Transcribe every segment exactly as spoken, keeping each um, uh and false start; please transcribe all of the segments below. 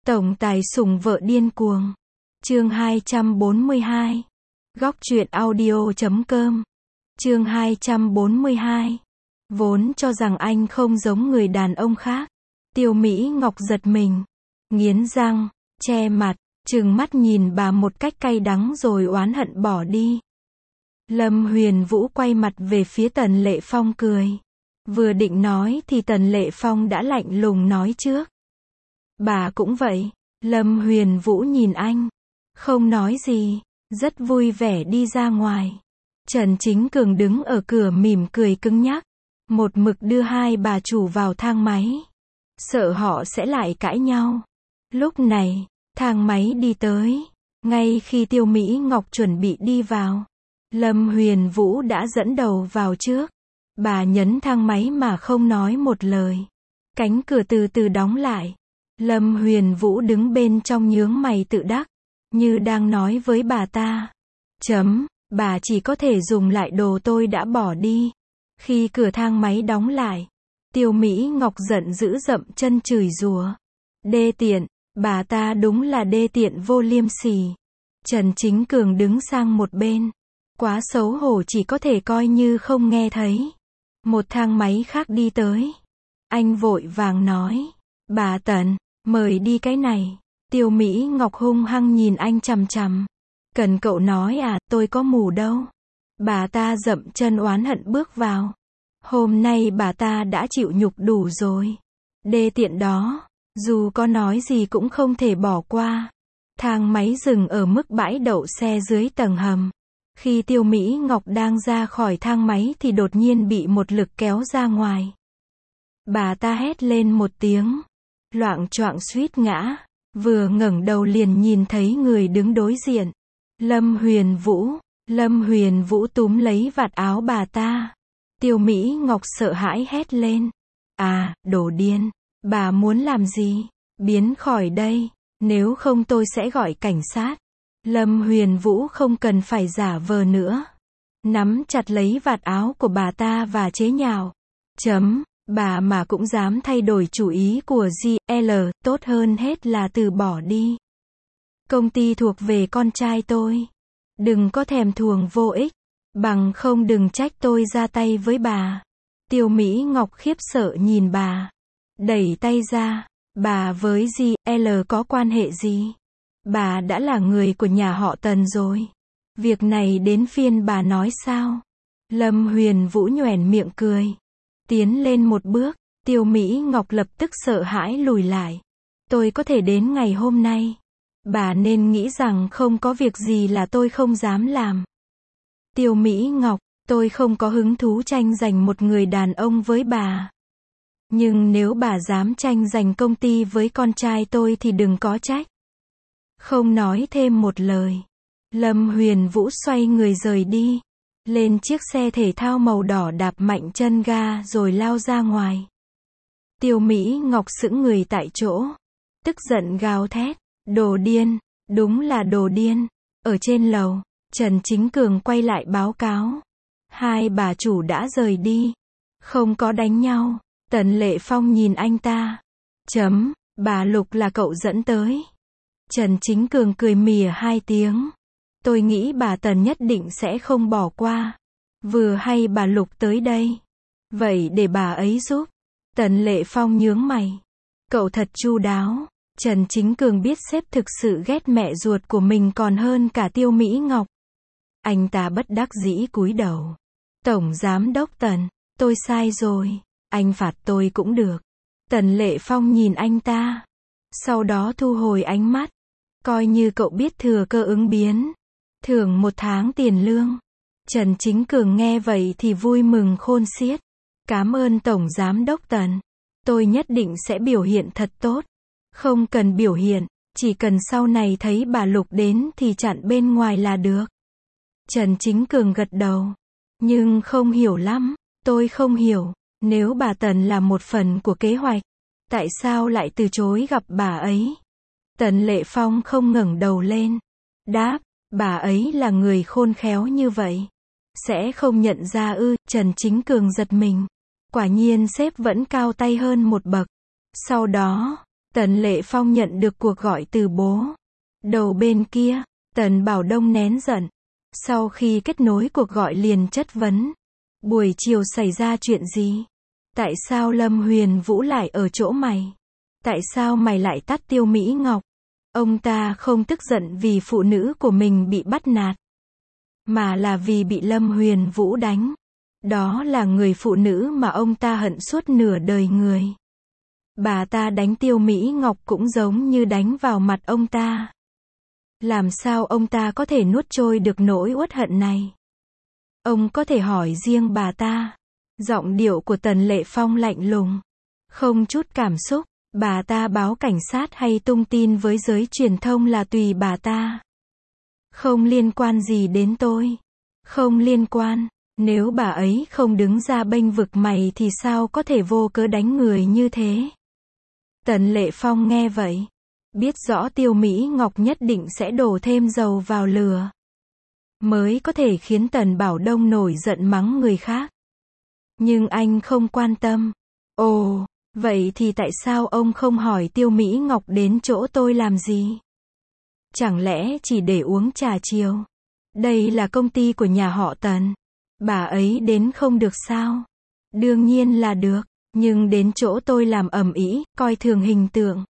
Tổng tài sủng vợ điên cuồng. Chương hai trăm bốn mươi hai. Góc truyện audio chấm com. Chương hai trăm bốn mươi hai. Vốn cho rằng anh không giống người đàn ông khác. Tiêu Mỹ Ngọc giật mình, nghiến răng, che mặt, trừng mắt nhìn bà một cách cay đắng rồi oán hận bỏ đi. Lâm Huyền Vũ quay mặt về phía Tần Lệ Phong cười. Vừa định nói thì Tần Lệ Phong đã lạnh lùng nói trước. Bà cũng vậy. Lâm Huyền Vũ nhìn anh, không nói gì, rất vui vẻ đi ra ngoài. Trần Chính Cường đứng ở cửa mỉm cười cứng nhắc, một mực đưa hai bà chủ vào thang máy, sợ họ sẽ lại cãi nhau. Lúc này, thang máy đi tới, ngay khi Tiêu Mỹ Ngọc chuẩn bị đi vào, Lâm Huyền Vũ đã dẫn đầu vào trước. Bà nhấn thang máy mà không nói một lời. Cánh cửa từ từ đóng lại. Lâm Huyền Vũ đứng bên trong nhướng mày tự đắc, như đang nói với bà ta. Chấm, bà chỉ có thể dùng lại đồ tôi đã bỏ đi. Khi cửa thang máy đóng lại, Tiêu Mỹ Ngọc giận dữ dậm chân chửi rủa. Đê tiện, bà ta đúng là đê tiện vô liêm sỉ. Trần Chính Cường đứng sang một bên. Quá xấu hổ chỉ có thể coi như không nghe thấy. Một thang máy khác đi tới. Anh vội vàng nói. Bà Tần, mời đi cái này. Tiêu Mỹ Ngọc hung hăng nhìn anh chằm chằm. Cần cậu nói à, tôi có mù đâu. Bà ta dậm chân oán hận bước vào. Hôm nay bà ta đã chịu nhục đủ rồi. Đê tiện đó, dù có nói gì cũng không thể bỏ qua. Thang máy dừng ở mức bãi đậu xe dưới tầng hầm. Khi Tiêu Mỹ Ngọc đang ra khỏi thang máy thì đột nhiên bị một lực kéo ra ngoài. Bà ta hét lên một tiếng, loạng choạng suýt ngã, vừa ngẩng đầu liền nhìn thấy người đứng đối diện. Lâm Huyền Vũ. Lâm Huyền Vũ túm lấy vạt áo bà ta. Tiêu Mỹ Ngọc sợ hãi hét lên. À, đồ điên, bà muốn làm gì? Biến khỏi đây, nếu không tôi sẽ gọi cảnh sát. Lâm Huyền Vũ không cần phải giả vờ nữa. Nắm chặt lấy vạt áo của bà ta và chế nhạo. Chấm, bà mà cũng dám thay đổi chủ ý của giê lờ, tốt hơn hết là từ bỏ đi. Công ty thuộc về con trai tôi. Đừng có thèm thuồng vô ích, bằng không đừng trách tôi ra tay với bà. Tiêu Mỹ Ngọc khiếp sợ nhìn bà. Đẩy tay ra, bà với giê lờ có quan hệ gì? Bà đã là người của nhà họ Tần rồi. Việc này đến phiên bà nói sao? Lâm Huyền Vũ nhoẻn miệng cười. Tiến lên một bước, Tiêu Mỹ Ngọc lập tức sợ hãi lùi lại. Tôi có thể đến ngày hôm nay. Bà nên nghĩ rằng không có việc gì là tôi không dám làm. Tiêu Mỹ Ngọc, tôi không có hứng thú tranh giành một người đàn ông với bà. Nhưng nếu bà dám tranh giành công ty với con trai tôi thì đừng có trách. Không nói thêm một lời. Lâm Huyền Vũ xoay người rời đi. Lên chiếc xe thể thao màu đỏ đạp mạnh chân ga rồi lao ra ngoài. Tiêu Mỹ Ngọc sững người tại chỗ. Tức giận gào thét. Đồ điên, đúng là đồ điên. Ở trên lầu, Trần Chính Cường quay lại báo cáo. Hai bà chủ đã rời đi. Không có đánh nhau. Tần Lệ Phong nhìn anh ta. Chấm, bà Lục là cậu dẫn tới. Trần Chính Cường cười mỉa hai tiếng. Tôi nghĩ bà Tần nhất định sẽ không bỏ qua. Vừa hay bà Lục tới đây. Vậy để bà ấy giúp. Tần Lệ Phong nhướng mày. Cậu thật chu đáo. Trần Chính Cường biết sếp thực sự ghét mẹ ruột của mình còn hơn cả Tiêu Mỹ Ngọc. Anh ta bất đắc dĩ cúi đầu. Tổng Giám đốc Tần, tôi sai rồi. Anh phạt tôi cũng được. Tần Lệ Phong nhìn anh ta. Sau đó thu hồi ánh mắt. Coi như cậu biết thừa cơ ứng biến. Thưởng một tháng tiền lương. Trần Chính Cường nghe vậy thì vui mừng khôn xiết. Cảm ơn Tổng Giám đốc Tần. Tôi nhất định sẽ biểu hiện thật tốt. Không cần biểu hiện, chỉ cần sau này thấy bà Lục đến thì chặn bên ngoài là được. Trần Chính Cường gật đầu. Nhưng không hiểu lắm, tôi không hiểu, nếu bà Tần là một phần của kế hoạch, tại sao lại từ chối gặp bà ấy? Tần Lệ Phong không ngẩng đầu lên. Đáp, bà ấy là người khôn khéo như vậy. Sẽ không nhận ra ư? Trần Chính Cường giật mình. Quả nhiên sếp vẫn cao tay hơn một bậc. Sau đó, Tần Lệ Phong nhận được cuộc gọi từ bố. Đầu bên kia, Tần Bảo Đông nén giận. Sau khi kết nối cuộc gọi liền chất vấn. Buổi chiều xảy ra chuyện gì? Tại sao Lâm Huyền Vũ lại ở chỗ mày? Tại sao mày lại tát Tiêu Mỹ Ngọc? Ông ta không tức giận vì phụ nữ của mình bị bắt nạt, mà là vì bị Lâm Huyền Vũ đánh. Đó là người phụ nữ mà ông ta hận suốt nửa đời người. Bà ta đánh Tiêu Mỹ Ngọc cũng giống như đánh vào mặt ông ta. Làm sao ông ta có thể nuốt trôi được nỗi uất hận này? Ông có thể hỏi riêng bà ta. Giọng điệu của Tần Lệ Phong lạnh lùng, không chút cảm xúc. Bà ta báo cảnh sát hay tung tin với giới truyền thông là tùy bà ta. Không liên quan gì đến tôi. Không liên quan. Nếu bà ấy không đứng ra bênh vực mày thì sao có thể vô cớ đánh người như thế? Tần Lệ Phong nghe vậy, biết rõ Tiêu Mỹ Ngọc nhất định sẽ đổ thêm dầu vào lửa, mới có thể khiến Tần Bảo Đông nổi giận mắng người khác. Nhưng anh không quan tâm. Ồ, vậy thì tại sao ông không hỏi Tiêu Mỹ Ngọc đến chỗ tôi làm gì? Chẳng lẽ chỉ để uống trà chiều? Đây là công ty của nhà họ Tần. Bà ấy đến không được sao? Đương nhiên là được, nhưng đến chỗ tôi làm ầm ĩ, coi thường hình tượng.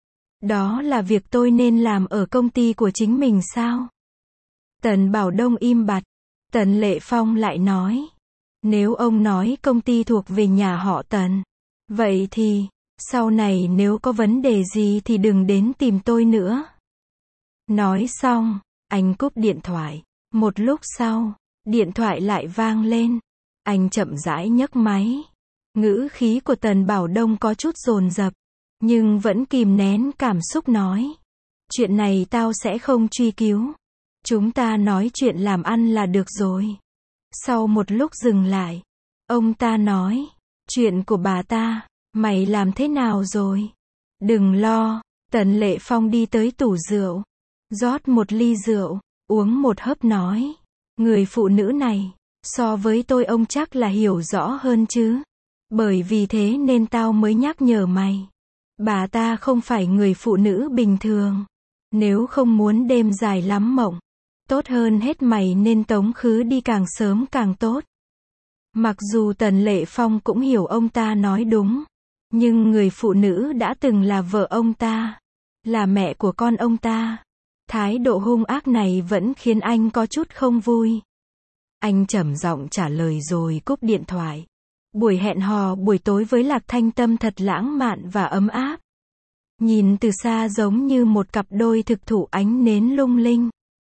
Đó là việc tôi nên làm ở công ty của chính mình sao? Tần Bảo Đông im bặt. Tần Lệ Phong lại nói. Nếu ông nói công ty thuộc về nhà họ Tần, vậy thì, sau này nếu có vấn đề gì thì đừng đến tìm tôi nữa. Nói xong, anh cúp điện thoại. Một lúc sau, điện thoại lại vang lên. Anh chậm rãi nhấc máy. Ngữ khí của Tần Bảo Đông có chút dồn dập, nhưng vẫn kìm nén cảm xúc nói. Chuyện này tao sẽ không truy cứu. Chúng ta nói chuyện làm ăn là được rồi. Sau một lúc dừng lại, ông ta nói. Chuyện của bà ta, mày làm thế nào rồi? Đừng lo. Tần Lệ Phong đi tới tủ rượu, rót một ly rượu, uống một hớp nói. Người phụ nữ này, so với tôi ông chắc là hiểu rõ hơn chứ. Bởi vì thế nên tao mới nhắc nhở mày. Bà ta không phải người phụ nữ bình thường. Nếu không muốn đêm dài lắm mộng, tốt hơn hết mày nên tống khứ đi càng sớm càng tốt. Mặc dù Tần Lệ Phong cũng hiểu ông ta nói đúng, nhưng người phụ nữ đã từng là vợ ông ta, là mẹ của con ông ta. Thái độ hung ác này vẫn khiến anh có chút không vui. Anh trầm giọng trả lời rồi cúp điện thoại. Buổi hẹn hò buổi tối với Lạc Thanh Tâm thật lãng mạn và ấm áp. Nhìn từ xa giống như một cặp đôi thực thụ ánh nến lung linh.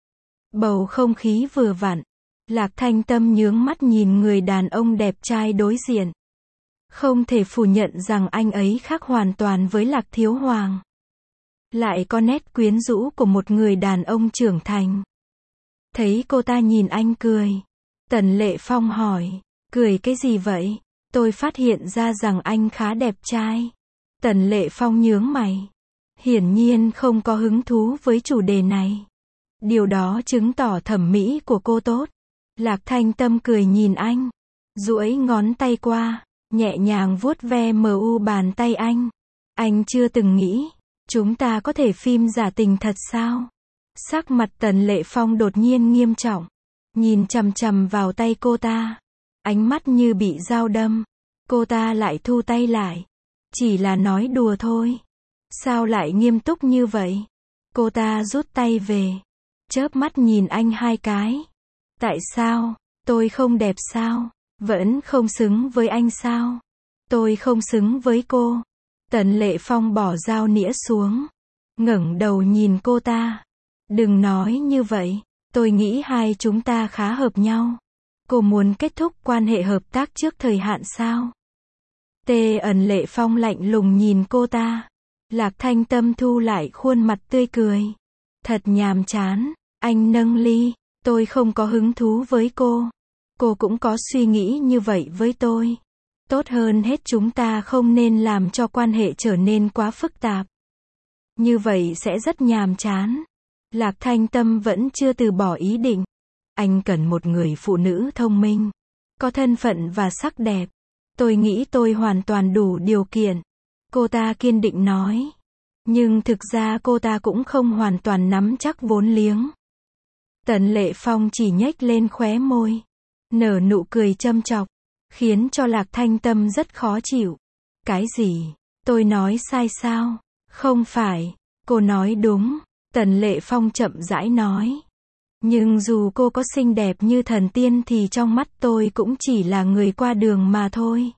Bầu không khí vừa vặn. Lạc Thanh Tâm nhướng mắt nhìn người đàn ông đẹp trai đối diện. Không thể phủ nhận rằng anh ấy khác hoàn toàn với Lạc Thiếu Hoàng. Lại có nét quyến rũ của một người đàn ông trưởng thành. Thấy cô ta nhìn anh cười, Tần Lệ Phong hỏi, cười cái gì vậy? Tôi phát hiện ra rằng anh khá đẹp trai. Tần Lệ Phong nhướng mày. Hiển nhiên không có hứng thú với chủ đề này. Điều đó chứng tỏ thẩm mỹ của cô tốt. Lạc Thanh Tâm cười nhìn anh, duỗi ngón tay qua, nhẹ nhàng vuốt ve mờ u bàn tay anh. Anh chưa từng nghĩ, chúng ta có thể phim giả tình thật sao? Sắc mặt Tần Lệ Phong đột nhiên nghiêm trọng, nhìn chằm chằm vào tay cô ta, ánh mắt như bị dao đâm. Cô ta lại thu tay lại. Chỉ là nói đùa thôi. Sao lại nghiêm túc như vậy? Cô ta rút tay về, chớp mắt nhìn anh hai cái. Tại sao? Tôi không đẹp sao? Vẫn không xứng với anh sao? Tôi không xứng với cô. Tần Lệ Phong bỏ dao nĩa xuống, ngẩng đầu nhìn cô ta. Đừng nói như vậy, tôi nghĩ hai chúng ta khá hợp nhau. Cô muốn kết thúc quan hệ hợp tác trước thời hạn sao? Tê Ẩn Lệ Phong lạnh lùng nhìn cô ta. Lạc Thanh Tâm thu lại khuôn mặt tươi cười. Thật nhàm chán. Anh nâng ly. Tôi không có hứng thú với cô. Cô cũng có suy nghĩ như vậy với tôi. Tốt hơn hết chúng ta không nên làm cho quan hệ trở nên quá phức tạp. Như vậy sẽ rất nhàm chán. Lạc Thanh Tâm vẫn chưa từ bỏ ý định. Anh cần một người phụ nữ thông minh, có thân phận và sắc đẹp. Tôi nghĩ tôi hoàn toàn đủ điều kiện. Cô ta kiên định nói. Nhưng thực ra cô ta cũng không hoàn toàn nắm chắc vốn liếng. Tần Lệ Phong chỉ nhếch lên khóe môi, nở nụ cười châm chọc, khiến cho Lạc Thanh Tâm rất khó chịu. Cái gì? Tôi nói sai sao? Không phải, cô nói đúng, Tần Lệ Phong chậm rãi nói. Nhưng dù cô có xinh đẹp như thần tiên thì trong mắt tôi cũng chỉ là người qua đường mà thôi.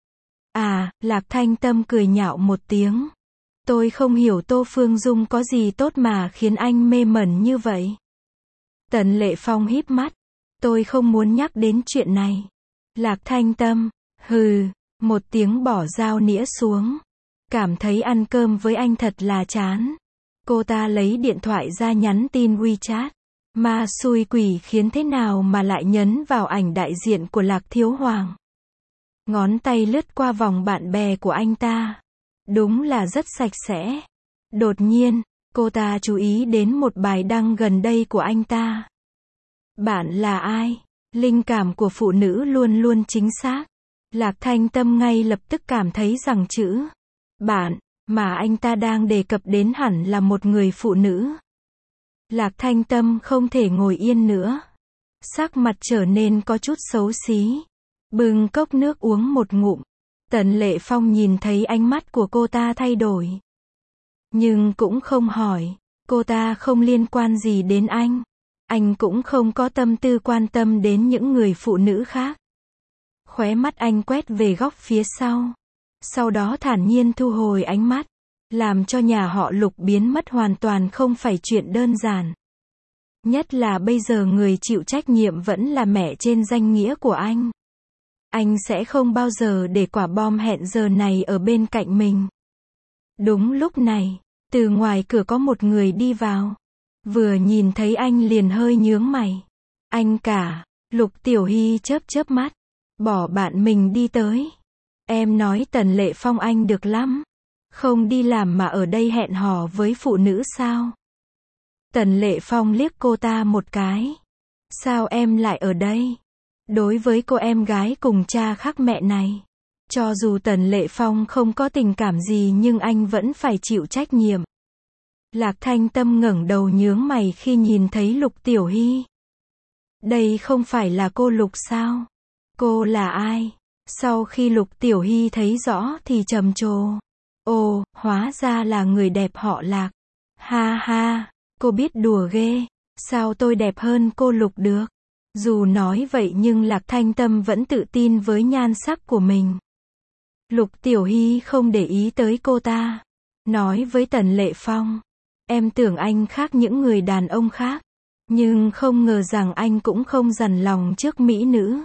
À, Lạc Thanh Tâm cười nhạo một tiếng. Tôi không hiểu Tô Phương Dung có gì tốt mà khiến anh mê mẩn như vậy. Tần Lệ Phong híp mắt. Tôi không muốn nhắc đến chuyện này. Lạc Thanh Tâm, hừ, một tiếng bỏ dao nĩa xuống. Cảm thấy ăn cơm với anh thật là chán. Cô ta lấy điện thoại ra nhắn tin WeChat. Ma xui quỷ khiến thế nào mà lại nhấn vào ảnh đại diện của Lạc Thiếu Hoàng. Ngón tay lướt qua vòng bạn bè của anh ta. Đúng là rất sạch sẽ. Đột nhiên, cô ta chú ý đến một bài đăng gần đây của anh ta. Bạn là ai? Linh cảm của phụ nữ luôn luôn chính xác. Lạc Thanh Tâm ngay lập tức cảm thấy rằng chữ bạn mà anh ta đang đề cập đến hẳn là một người phụ nữ. Lạc Thanh Tâm không thể ngồi yên nữa. Sắc mặt trở nên có chút xấu xí. Bưng cốc nước uống một ngụm. Tần Lệ Phong nhìn thấy ánh mắt của cô ta thay đổi. Nhưng cũng không hỏi. Cô ta không liên quan gì đến anh. Anh cũng không có tâm tư quan tâm đến những người phụ nữ khác. Khóe mắt anh quét về góc phía sau. Sau đó thản nhiên thu hồi ánh mắt. Làm cho nhà họ Lục biến mất hoàn toàn không phải chuyện đơn giản. Nhất là bây giờ người chịu trách nhiệm vẫn là mẹ trên danh nghĩa của anh. Anh sẽ không bao giờ để quả bom hẹn giờ này ở bên cạnh mình. Đúng lúc này, từ ngoài cửa có một người đi vào. Vừa nhìn thấy anh liền hơi nhướng mày. Anh cả, Lục Tiểu Hy chớp chớp mắt. Bỏ bạn mình đi tới. Em nói Tần Lệ Phong anh được lắm. Không đi làm mà ở đây hẹn hò với phụ nữ sao? Tần Lệ Phong liếc cô ta một cái. Sao em lại ở đây? Đối với cô em gái cùng cha khác mẹ này. Cho dù Tần Lệ Phong không có tình cảm gì nhưng anh vẫn phải chịu trách nhiệm. Lạc Thanh Tâm ngẩng đầu nhướng mày khi nhìn thấy Lục Tiểu Hy. Đây không phải là cô Lục sao? Cô là ai? Sau khi Lục Tiểu Hy thấy rõ thì trầm trồ. Ồ, hóa ra là người đẹp họ Lạc. Ha ha, cô biết đùa ghê. Sao tôi đẹp hơn cô Lục được? Dù nói vậy nhưng Lạc Thanh Tâm vẫn tự tin với nhan sắc của mình. Lục Tiểu Hy không để ý tới cô ta. Nói với Tần Lệ Phong. Em tưởng anh khác những người đàn ông khác. Nhưng không ngờ rằng anh cũng không dằn lòng trước mỹ nữ.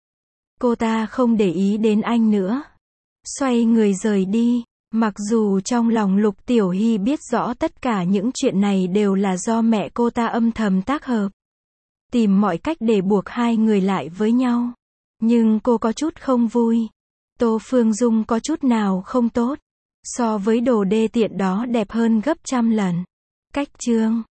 Cô ta không để ý đến anh nữa. Xoay người rời đi. Mặc dù trong lòng Lục Tiểu Hy biết rõ tất cả những chuyện này đều là do mẹ cô ta âm thầm tác hợp. Tìm mọi cách để buộc hai người lại với nhau. Nhưng cô có chút không vui. Tô Phương Dung có chút nào không tốt. So với đồ đê tiện đó đẹp hơn gấp trăm lần. Cách chương